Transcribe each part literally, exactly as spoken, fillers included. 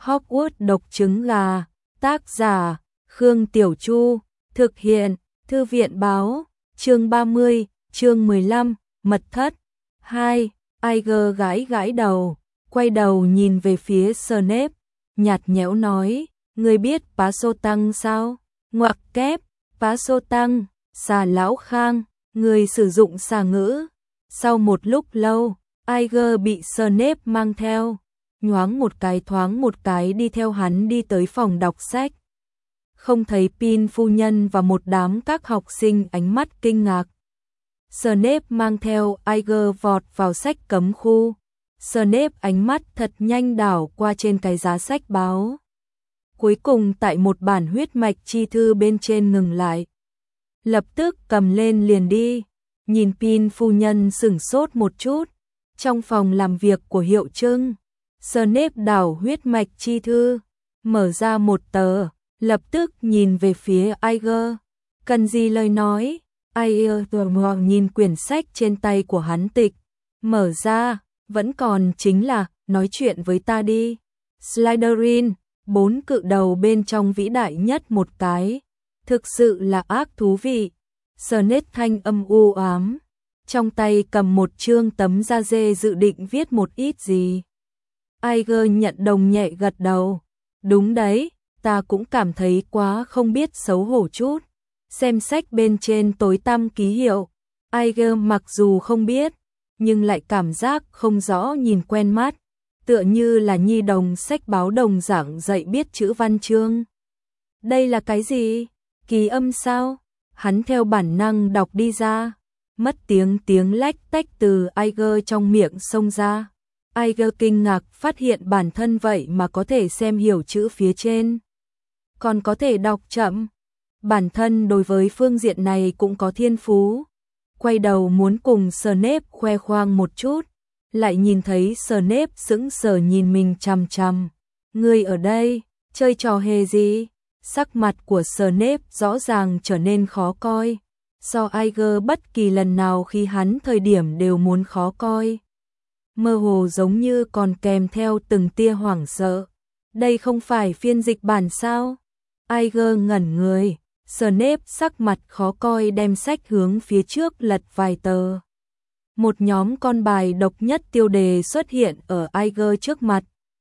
Hogwarts độc trứng gà, tác giả, Khương Tiểu Chu, thực hiện, Thư viện báo, chương ba mươi, chương mười lăm, mật thất. hai. Iger gãi gãi đầu, quay đầu nhìn về phía Snape, nhạt nhẽo nói, ngươi biết Pá Sô Tăng sao? Ngoặc kép, Pá Sô Tăng, xà lão khang, người sử dụng xà ngữ. Sau một lúc lâu, Iger bị Snape mang theo, nhoáng một cái thoáng một cái đi theo hắn đi tới phòng đọc sách. Không thấy Pin phu nhân và một đám các học sinh ánh mắt kinh ngạc. Snape mang theo Iger vọt vào sách cấm khu. Snape ánh mắt thật nhanh đảo qua trên cái giá sách báo. Cuối cùng tại một bản huyết mạch chi thư bên trên ngừng lại. Lập tức cầm lên liền đi. Nhìn Pin phu nhân sửng sốt một chút. Trong phòng làm việc của hiệu trưng, Snape đảo huyết mạch chi thư, mở ra một tờ, lập tức nhìn về phía Iger. Cần gì lời nói? Iger nhìn quyển sách trên tay của hắn tịch, mở ra, vẫn còn chính là, nói chuyện với ta đi. Slytherin, bốn cự đầu bên trong vĩ đại nhất một cái, thực sự là ác thú vị. Snape thanh âm u ám, trong tay cầm một chương tấm da dê dự định viết một ít gì. Iger nhận đồng nhẹ gật đầu. Đúng đấy, ta cũng cảm thấy quá không biết xấu hổ chút. Xem sách bên trên tối tăm ký hiệu. Iger mặc dù không biết, nhưng lại cảm giác không rõ nhìn quen mắt. Tựa như là nhi đồng sách báo đồng giảng dạy biết chữ văn chương. Đây là cái gì? Ký âm sao? Hắn theo bản năng đọc đi ra. Mất tiếng tiếng lách tách từ Iger trong miệng xông ra. Iger kinh ngạc phát hiện bản thân vậy mà có thể xem hiểu chữ phía trên. Còn có thể đọc chậm. Bản thân đối với phương diện này cũng có thiên phú. Quay đầu muốn cùng Snape khoe khoang một chút. Lại nhìn thấy Snape sững sờ nhìn mình chằm chằm. Ngươi ở đây, chơi trò hề gì? Sắc mặt của Snape rõ ràng trở nên khó coi. So Iger bất kỳ lần nào khi hắn thời điểm đều muốn khó coi. Mơ hồ giống như còn kèm theo từng tia hoảng sợ. Đây không phải phiên dịch bản sao? Iger ngẩn người. Snape sắc mặt khó coi đem sách hướng phía trước lật vài tờ. Một nhóm con bài độc nhất tiêu đề xuất hiện ở Iger trước mặt.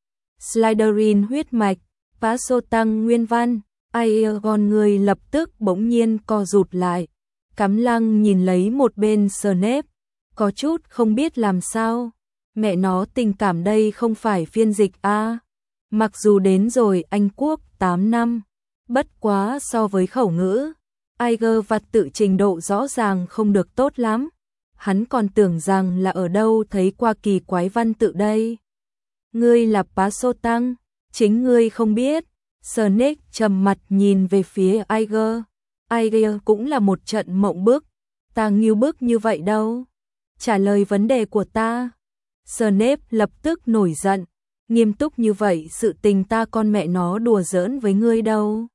Slytherin huyết mạch, Pá Sô Tăng nguyên văn. Iger con người lập tức bỗng nhiên co rụt lại. Cắm lăng nhìn lấy một bên Snape, có chút không biết làm sao. Mẹ nó, tình cảm đây không phải phiên dịch a. À. Mặc dù đến rồi Anh Quốc tám năm, bất quá so với khẩu ngữ, Iger vặt tự trình độ rõ ràng không được tốt lắm. Hắn còn tưởng rằng là ở đâu thấy qua kỳ quái văn tự đây. Ngươi là Pá Sô Tăng, chính ngươi không biết. Snape trầm mặt nhìn về phía Iger. Iger cũng là một trận mộng bức. Ta nghiêu bức như vậy đâu. Trả lời vấn đề của ta. Snape lập tức nổi giận. Nghiêm túc như vậy sự tình ta con mẹ nó đùa giỡn với ngươi đâu.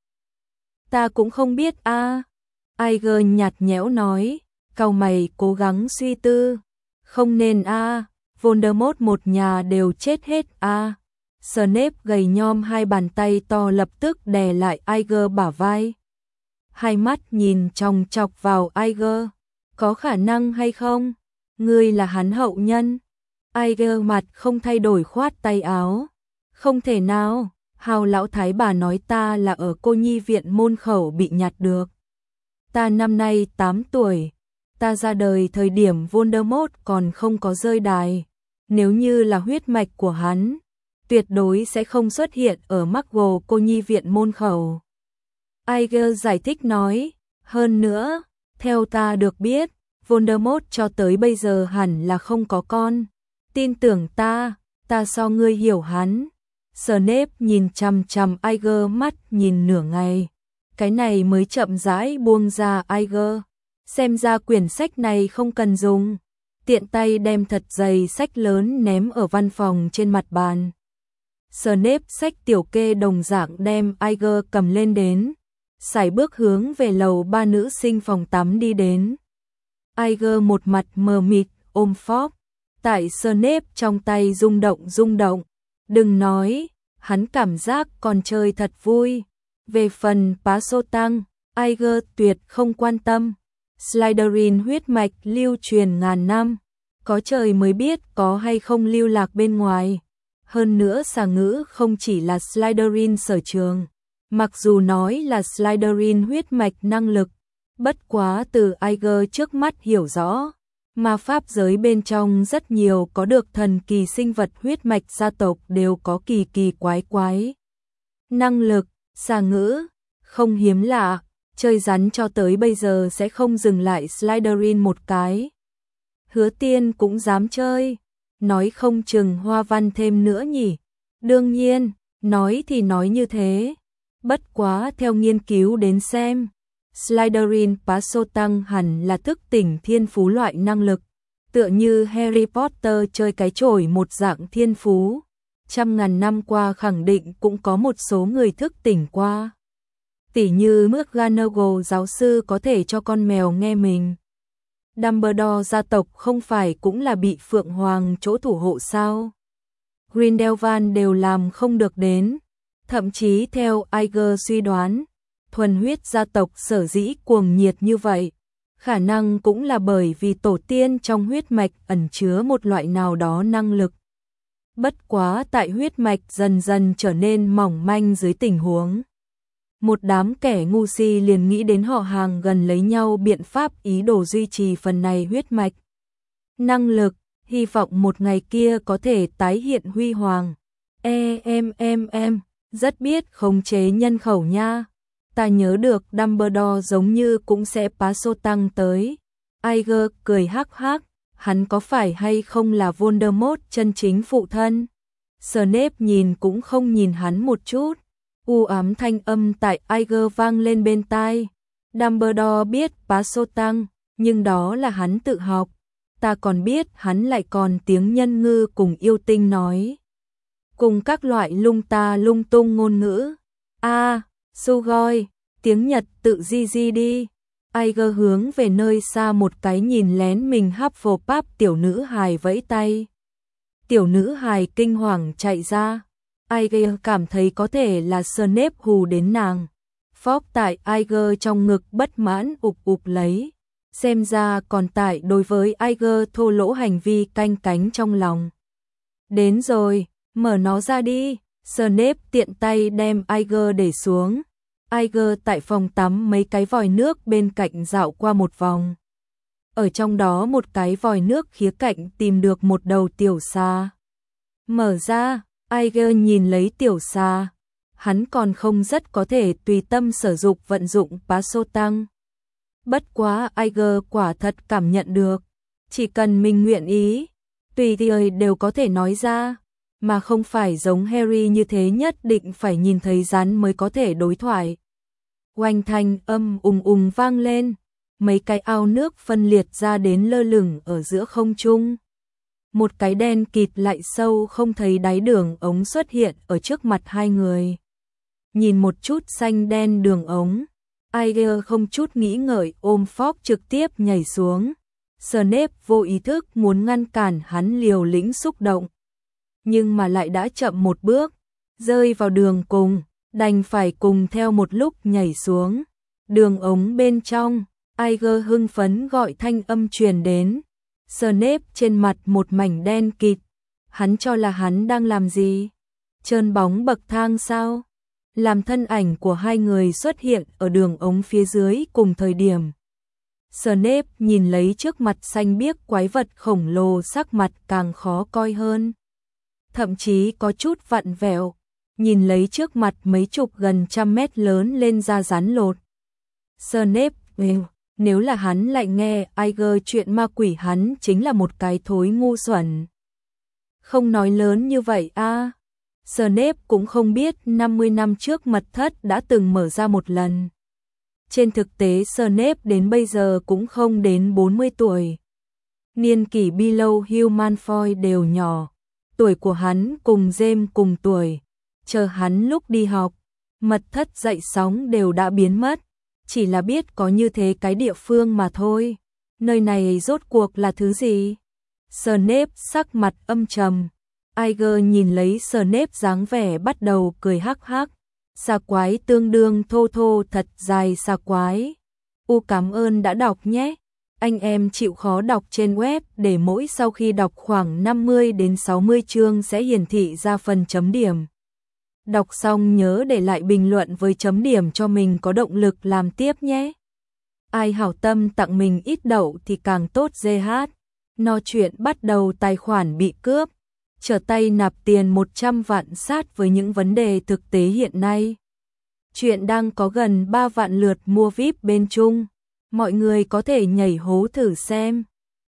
Ta cũng không biết a. À. Iger nhạt nhẽo nói. Cau mày cố gắng suy tư. Không nên a. À. Voldemort một nhà đều chết hết a. À. Snape gầy nhom hai bàn tay to lập tức đè lại Iger bả vai. Hai mắt nhìn chòng chọc vào Iger. Có khả năng hay không? Ngươi là hắn hậu nhân. Iger mặt không thay đổi khoát tay áo. Không thể nào, Hào lão thái bà nói ta là ở cô nhi viện môn khẩu bị nhặt được. Ta năm nay tám tuổi. Ta ra đời thời điểm Voldemort còn không có rơi đài. Nếu như là huyết mạch của hắn, tuyệt đối sẽ không xuất hiện ở Muggle cô nhi viện môn khẩu. Iger giải thích nói, hơn nữa, theo ta được biết, Voldemort cho tới bây giờ hẳn là không có con. Tin tưởng ta, ta so ngươi hiểu hắn. Snape nhìn chằm chằm Iger mắt nhìn nửa ngày. Cái này mới chậm rãi buông ra Iger. Xem ra quyển sách này không cần dùng. Tiện tay đem thật dày sách lớn ném ở văn phòng trên mặt bàn. Snape sách tiểu kê đồng dạng đem Iger cầm lên đến. Sải bước hướng về lầu ba nữ sinh phòng tắm đi đến. Iger một mặt mờ mịt ôm phóc. Tại Snape trong tay rung động rung động. Đừng nói, hắn cảm giác còn chơi thật vui. Về phần Bá Sô Tăng, Aiger tuyệt không quan tâm. Slytherin huyết mạch lưu truyền ngàn năm, có trời mới biết có hay không lưu lạc bên ngoài. Hơn nữa xà ngữ không chỉ là Slytherin sở trường, mặc dù nói là Slytherin huyết mạch năng lực, bất quá từ Aiger trước mắt hiểu rõ, ma pháp giới bên trong rất nhiều có được thần kỳ sinh vật huyết mạch gia tộc đều có kỳ kỳ quái quái năng lực. Xà ngữ không hiếm lạ, chơi rắn cho tới bây giờ sẽ không dừng lại Slytherin một cái. Hứa Tiên cũng dám chơi, nói không chừng hoa văn thêm nữa nhỉ. Đương nhiên, nói thì nói như thế, bất quá theo nghiên cứu đến xem, Slytherin Bá Sô Tăng hẳn là thức tỉnh thiên phú loại năng lực, tựa như Harry Potter chơi cái chổi một dạng thiên phú. Trăm ngàn năm qua khẳng định cũng có một số người thức tỉnh qua. Tỉ như McGonagall giáo sư có thể cho con mèo nghe mình. Dumbledore gia tộc không phải cũng là bị Phượng Hoàng chỗ thủ hộ sao? Grindelwald đều làm không được đến. Thậm chí theo Aiger suy đoán, thuần huyết gia tộc sở dĩ cuồng nhiệt như vậy, khả năng cũng là bởi vì tổ tiên trong huyết mạch ẩn chứa một loại nào đó năng lực. Bất quá tại huyết mạch dần dần trở nên mỏng manh dưới tình huống, một đám kẻ ngu si liền nghĩ đến họ hàng gần lấy nhau biện pháp ý đồ duy trì phần này huyết mạch năng lực, hy vọng một ngày kia có thể tái hiện huy hoàng. E em em em, rất biết khống chế nhân khẩu nha. Ta nhớ được Dumbledore giống như cũng sẽ Bá Sô Tăng tới. Aiger cười hắc hắc, hắn có phải hay không là Voldemort chân chính phụ thân? Snape nhìn cũng không nhìn hắn một chút. U ám thanh âm tại Aiger vang lên bên tai. Dumbledore biết Bá Sô Tăng, nhưng đó là hắn tự học. Ta còn biết hắn lại còn tiếng nhân ngư cùng yêu tinh nói. Cùng các loại lung ta lung tung ngôn ngữ. A, à, Sugoi, tiếng Nhật tự di di đi. Aiger hướng về nơi xa một cái nhìn lén mình Hufflepuff tiểu nữ hài vẫy tay. Tiểu nữ hài kinh hoàng chạy ra. Aiger cảm thấy có thể là Snape hù đến nàng. Phóc tại Aiger trong ngực bất mãn ụp ụp lấy. Xem ra còn tại đối với Aiger thô lỗ hành vi canh cánh trong lòng. Đến rồi, mở nó ra đi. Snape tiện tay đem Aiger để xuống. Aiger tại phòng tắm mấy cái vòi nước bên cạnh dạo qua một vòng. Ở trong đó một cái vòi nước khía cạnh tìm được một đầu tiểu xà. Mở ra, Aiger nhìn lấy tiểu xà. Hắn còn không rất có thể tùy tâm sử dụng vận dụng Bá Sô Tăng. Bất quá Aiger quả thật cảm nhận được. Chỉ cần mình nguyện ý, tùy thời đều có thể nói ra. Mà không phải giống Harry như thế nhất định phải nhìn thấy rắn mới có thể đối thoại. Oanh thanh âm ùng ùng vang lên, mấy cái ao nước phân liệt ra đến lơ lửng ở giữa không trung. Một cái đen kịt lại sâu không thấy đáy đường ống xuất hiện ở trước mặt hai người. Nhìn một chút xanh đen đường ống, Aiger không chút nghĩ ngợi ôm Fogg trực tiếp nhảy xuống. Snape vô ý thức muốn ngăn cản hắn liều lĩnh xúc động, nhưng mà lại đã chậm một bước, rơi vào đường cùng, đành phải cùng theo một lúc nhảy xuống. Đường ống bên trong, Aiger hưng phấn gọi thanh âm truyền đến. Snape trên mặt một mảnh đen kịt, hắn cho là hắn đang làm gì? Trơn bóng bậc thang sao? Làm thân ảnh của hai người xuất hiện ở đường ống phía dưới cùng thời điểm. Snape nhìn lấy trước mặt xanh biếc quái vật khổng lồ, sắc mặt càng khó coi hơn. Thậm chí có chút vặn vẹo, nhìn lấy trước mặt mấy chục gần trăm mét lớn lên da rắn lột. Snape, nếu là hắn lại nghe Aiger chuyện ma quỷ, hắn chính là một cái thối ngu xuẩn. Không nói lớn như vậy a. À. Snape cũng không biết năm mươi năm trước mật thất đã từng mở ra một lần. Trên thực tế Snape đến bây giờ cũng không đến bốn mươi tuổi. Niên kỷ Bellatrix Hugh Malfoy đều nhỏ. Tuổi của hắn cùng James cùng tuổi. Chờ hắn lúc đi học, mật thất dậy sóng đều đã biến mất. Chỉ là biết có như thế cái địa phương mà thôi. Nơi này rốt cuộc là thứ gì? Snape sắc mặt âm trầm. Iger nhìn lấy Snape dáng vẻ bắt đầu cười hắc hắc. Xà quái tương đương thô thô thật dài xà quái. U cảm ơn đã đọc nhé. Anh em chịu khó đọc trên web để mỗi sau khi đọc khoảng năm mươi đến sáu mươi chương sẽ hiển thị ra phần chấm điểm. Đọc xong nhớ để lại bình luận với chấm điểm cho mình có động lực làm tiếp nhé. Ai hảo tâm tặng mình ít đậu thì càng tốt giê hát. No chuyện bắt đầu tài khoản bị cướp. Trở tay nạp tiền một trăm vạn sát với những vấn đề thực tế hiện nay. Chuyện đang có gần ba vạn lượt mua vi ai pi bên Trung. Mọi người có thể nhảy hố thử xem.